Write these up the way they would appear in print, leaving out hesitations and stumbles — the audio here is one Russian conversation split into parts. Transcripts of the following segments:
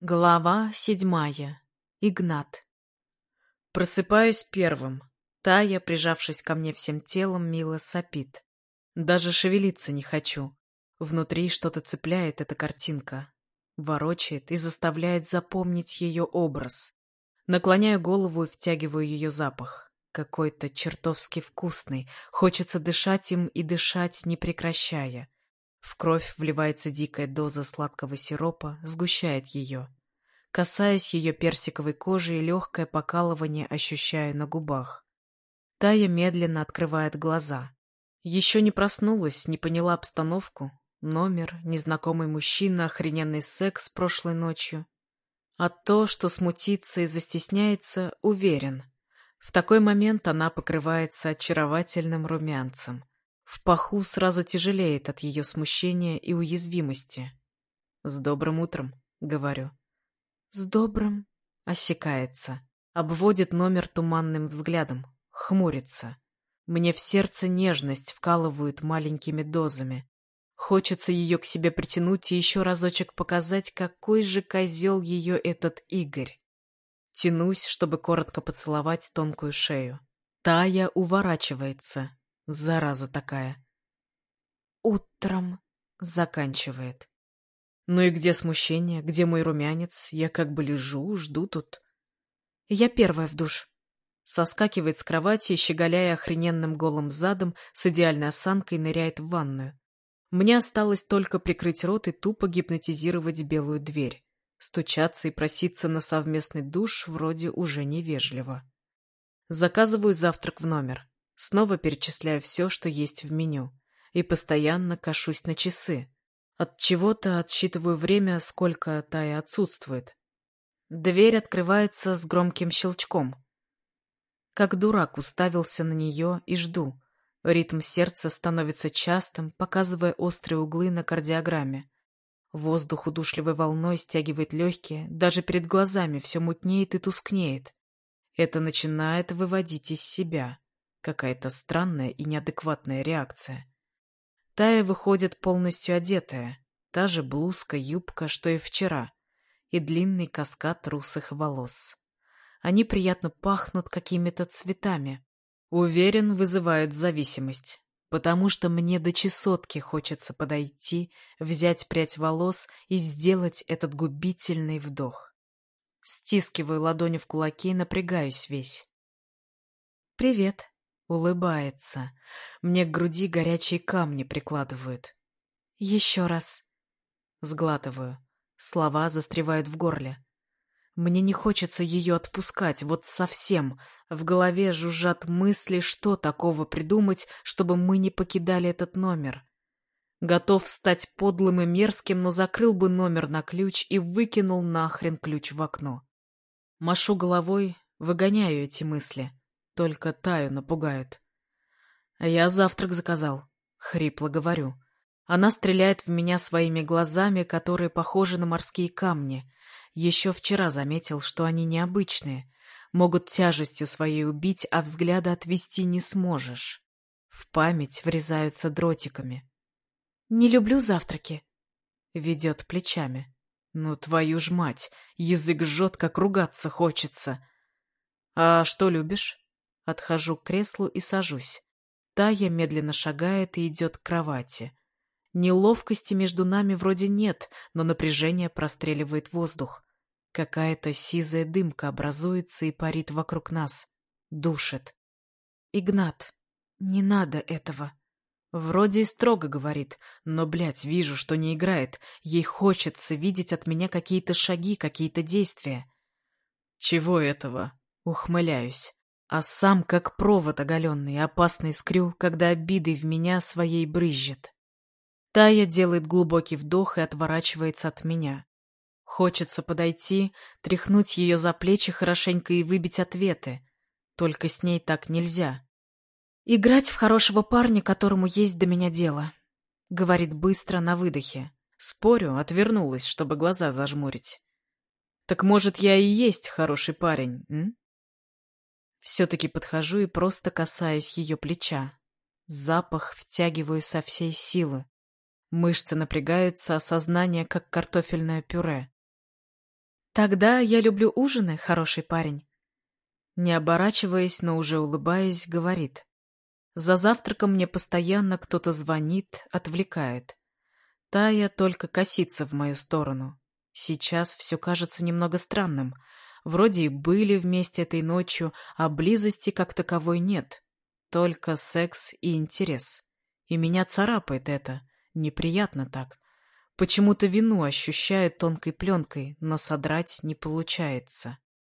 Глава 7. Игнат. Просыпаюсь первым. Тая, прижавшись ко мне всем телом, мило сопит. Даже шевелиться не хочу. Внутри что-то цепляет эта картинка. Ворочает и заставляет запомнить ее образ. Наклоняю голову и втягиваю ее запах. Какой-то чертовски вкусный. Хочется дышать им и дышать, не прекращая. В кровь вливается дикая доза сладкого сиропа, сгущает ее. Касаясь ее персиковой кожи и легкое покалывание ощущаю на губах. Тая медленно открывает глаза. Еще не проснулась, не поняла обстановку. Номер, незнакомый мужчина, охрененный секс прошлой ночью. А то, что смутится и застесняется, уверен. В такой момент она покрывается очаровательным румянцем. В паху сразу тяжелеет от ее смущения и уязвимости. «С добрым утром», — говорю. «С добрым...» — осекается. Обводит номер туманным взглядом. Хмурится. Мне в сердце нежность вкалывают маленькими дозами. Хочется ее к себе притянуть и еще разочек показать, какой же козел ее этот Игорь. Тянусь, чтобы коротко поцеловать тонкую шею. Тая уворачивается. Зараза такая. «Утром...» — заканчивает. Ну и где смущение, где мой румянец? Я как бы лежу, жду тут. Я первая в душ. Соскакивает с кровати и, щеголяя охрененным голым задом, с идеальной осанкой ныряет в ванную. Мне осталось только прикрыть рот и тупо гипнотизировать белую дверь. Стучаться и проситься на совместный душ вроде уже невежливо. Заказываю завтрак в номер. Снова перечисляю все, что есть в меню. И постоянно кашусь на часы. От чего-то отсчитываю время, сколько Тая отсутствует. Дверь открывается с громким щелчком. Как дурак уставился на нее и жду. Ритм сердца становится частым, показывая острые углы на кардиограмме. Воздух удушливой волной стягивает легкие, даже перед глазами все мутнеет и тускнеет. Это начинает выводить из себя. Какая-то странная и неадекватная реакция. Тая выходит полностью одетая. Та же блузка, юбка, что и вчера. И длинный каскад русых волос. Они приятно пахнут какими-то цветами. Уверен, вызывают зависимость. Потому что мне до чесотки хочется подойти, взять прядь волос и сделать этот губительный вдох. Стискиваю ладони в кулаки и напрягаюсь весь. «Привет», — улыбается. Мне к груди горячие камни прикладывают. «Еще раз». Сглатываю. Слова застревают в горле. Мне не хочется ее отпускать, вот совсем. В голове жужжат мысли, что такого придумать, чтобы мы не покидали этот номер. Готов стать подлым и мерзким, но закрыл бы номер на ключ и выкинул нахрен ключ в окно. Машу головой, выгоняю эти мысли. Только Таю напугают. А я завтрак заказал. Хрипло говорю. Она стреляет в меня своими глазами, которые похожи на морские камни. Еще вчера заметил, что они необычные. Могут тяжестью своей убить, а взгляда отвести не сможешь. В память врезаются дротиками. «Не люблю завтраки», — ведет плечами. «Ну, твою ж мать, язык жжет, как ругаться хочется». «А что любишь?» Отхожу к креслу и сажусь. Тая медленно шагает и идет к кровати. Неловкости между нами вроде нет, но напряжение простреливает воздух. Какая-то сизая дымка образуется и парит вокруг нас. Душит. «Игнат, не надо этого». Вроде и строго говорит, но, блядь, вижу, что не играет. Ей хочется видеть от меня какие-то шаги, какие-то действия. «Чего этого?» Ухмыляюсь. А сам как провод оголенный, опасно искрю, когда обидой в меня своей брызжет. Тая делает глубокий вдох и отворачивается от меня. Хочется подойти, тряхнуть ее за плечи хорошенько и выбить ответы. Только с ней так нельзя. «Играть в хорошего парня, которому есть до меня дело», — говорит быстро на выдохе. Спорю, отвернулась, чтобы глаза зажмурить. «Так, может, я и есть хороший парень, м?» Все-таки подхожу и просто касаюсь ее плеча. Запах втягиваю со всей силы. Мышцы напрягаются, а сознание как картофельное пюре. Тогда я люблю ужины, хороший парень. Не оборачиваясь, но уже улыбаясь, говорит. За завтраком мне постоянно кто-то звонит, отвлекает. Тая только косится в мою сторону. Сейчас все кажется немного странным. Вроде и были вместе этой ночью, а близости как таковой нет. Только секс и интерес. И меня царапает это. Неприятно так. Почему-то вину ощущаю тонкой пленкой, но содрать не получается.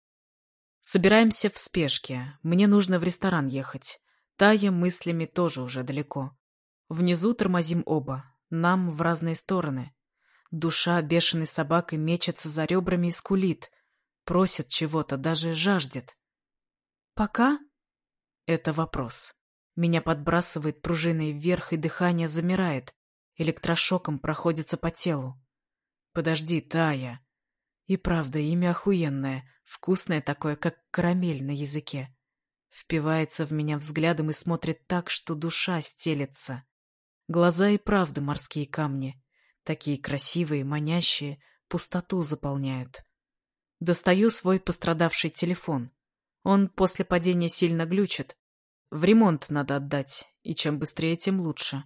Собираемся в спешке. Мне нужно в ресторан ехать. Тая мыслями тоже уже далеко. Внизу тормозим оба. Нам в разные стороны. Душа бешеной собакой мечется за ребрами и скулит. Просит чего-то, даже жаждет. «Пока?» Это вопрос. Меня подбрасывает пружиной вверх, и дыхание замирает. Электрошоком проходится по телу. «Подожди, Тая». И правда, имя охуенное, вкусное такое, как карамель на языке. Впивается в меня взглядом и смотрит так, что душа стелется. Глаза и правда морские камни. Такие красивые, манящие, пустоту заполняют. Достаю свой пострадавший телефон. Он после падения сильно глючит. В ремонт надо отдать, и чем быстрее, тем лучше.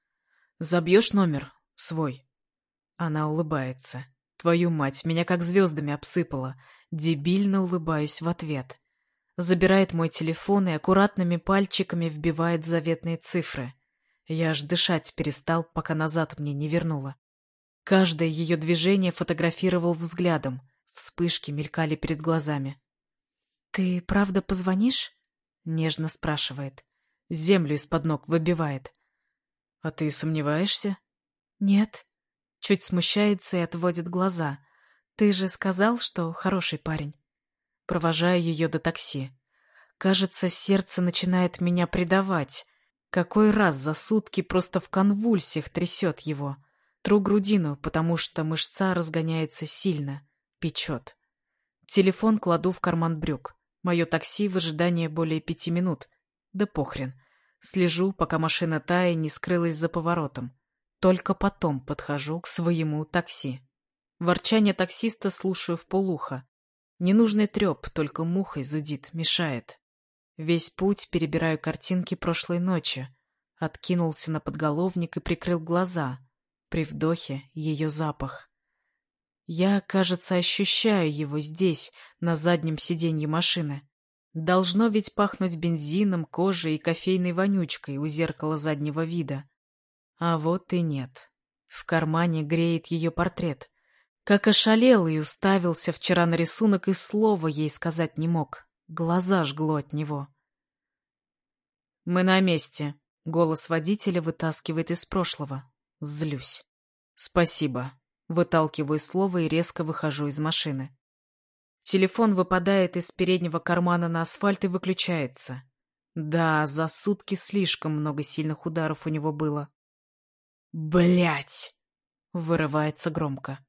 Забьешь номер? Свой. Она улыбается. Твою мать, меня как звездами обсыпала. Дебильно улыбаюсь в ответ. Забирает мой телефон и аккуратными пальчиками вбивает заветные цифры. Я аж дышать перестал, пока назад мне не вернула. Каждое ее движение фотографировал взглядом. Вспышки мелькали перед глазами. «Ты правда позвонишь?» — нежно спрашивает. Землю из-под ног выбивает. «А ты сомневаешься?» «Нет». Чуть смущается и отводит глаза. «Ты же сказал, что хороший парень». Провожаю ее до такси. Кажется, сердце начинает меня предавать. Какой раз за сутки просто в конвульсиях трясет его. Тру грудину, потому что мышца разгоняется сильно. Печет. Телефон кладу в карман брюк. Мое такси в ожидании более 5 минут. Да похрен. Слежу, пока машина Таи не скрылась за поворотом. Только потом подхожу к своему такси. Ворчание таксиста слушаю вполуха. Ненужный треп, только мухой зудит, мешает. Весь путь перебираю картинки прошлой ночи. Откинулся на подголовник и прикрыл глаза. При вдохе ее запах. Я, кажется, ощущаю его здесь, на заднем сиденье машины. Должно ведь пахнуть бензином, кожей и кофейной вонючкой у зеркала заднего вида. А вот и нет. В кармане греет ее портрет. Как ошалел и уставился вчера на рисунок, и слова ей сказать не мог. Глаза жгло от него. «Мы на месте», — голос водителя вытаскивает из прошлого. Злюсь. «Спасибо». Выталкиваю слово и резко выхожу из машины. Телефон выпадает из переднего кармана на асфальт и выключается. Да, за сутки слишком много сильных ударов у него было. Блять! Вырывается громко.